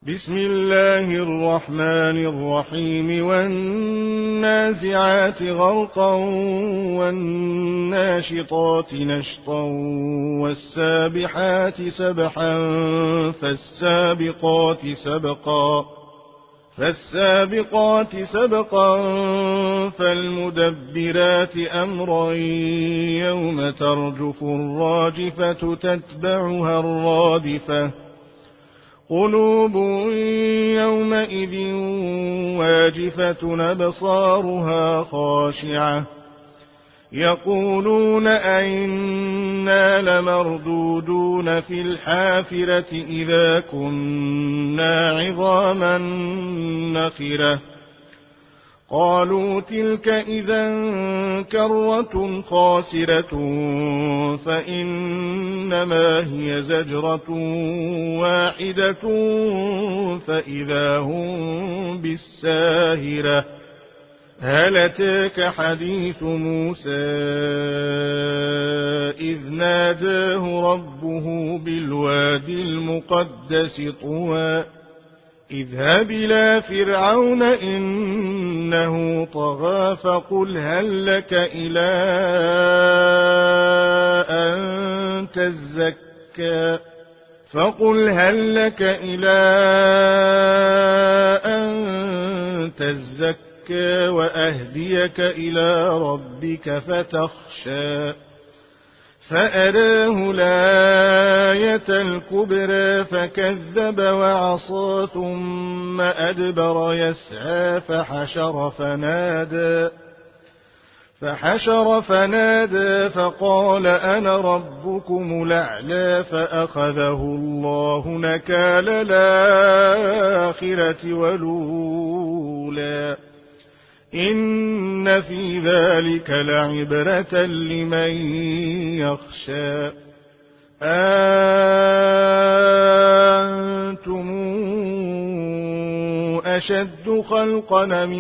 بسم الله الرحمن الرحيم والنازعات غرقا والناشطات نشطا والسابحات سبحا فالسابقات سبقا فالمدبرات أمرا يوم ترجف الراجفة تتبعها الرادفة قلوب يومئذ واجفة أبصارها خاشعة يقولون أئنا لمردودون في الحافرة إذا كنا عظاما نخرة قالوا تلك إذا كرة خاسرة فإنما هي زجرة واحدة فإذا هم بالساهرة هل أتاك حديث موسى إذ ناداه ربه بالوادي المقدس طوى اذهب إلى فرعون إنه طغى فقل هل لك إلى أن تزكى وأهديك إلى ربك فتخشى فأراه الآية الكبرى فكذب وعصى ثم أدبر يسعى فحشر فنادى فقال أنا ربكم الأعلى فأخذه الله نكال الآخرة والأولى إن في ذلك لعبرة لمن يخشى أنتم أشد خلقا من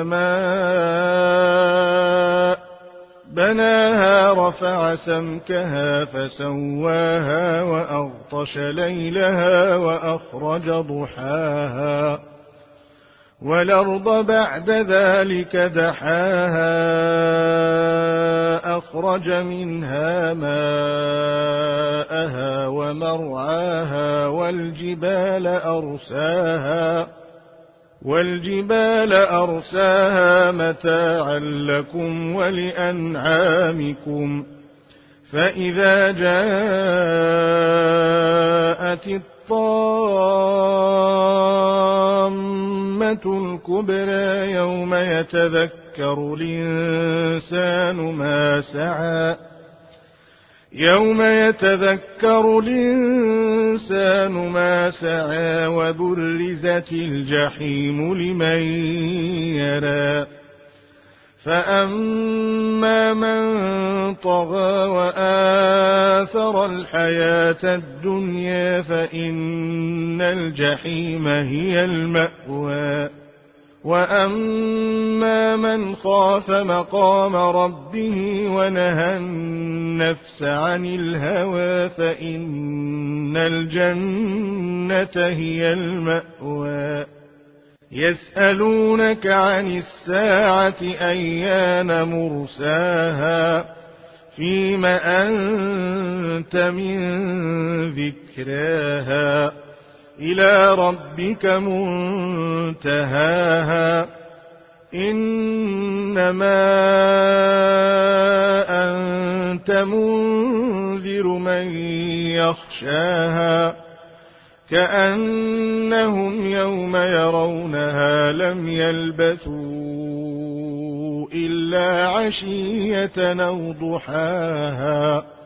السماء بناها رفع سمكها فسواها وأغطش ليلها وأخرج ضحاها والأرض بعد ذلك دحاها أخرج منها ماءها ومرعاها والجبال أرساها متاعا لكم ولأنعامكم فإذا جاءت الطامة الكبرى يوم يتذكر الإنسان ما سعى وبرزت الجحيم لمن يرى فأما من طغى وآثر الحياة الدنيا فإن الجحيم هي المأوى وأما من خاف مقام ربه ونهى النفس عن الهوى فإن الجنة هي المأوى يسألونك عن الساعة أيان مرساها فيم أنت من ذكراها إلى ربك منتهاها إنما أنت منذر من يخشاها كأنهم يوم يرونها لم يلبثوا إلا عشية أو ضحاها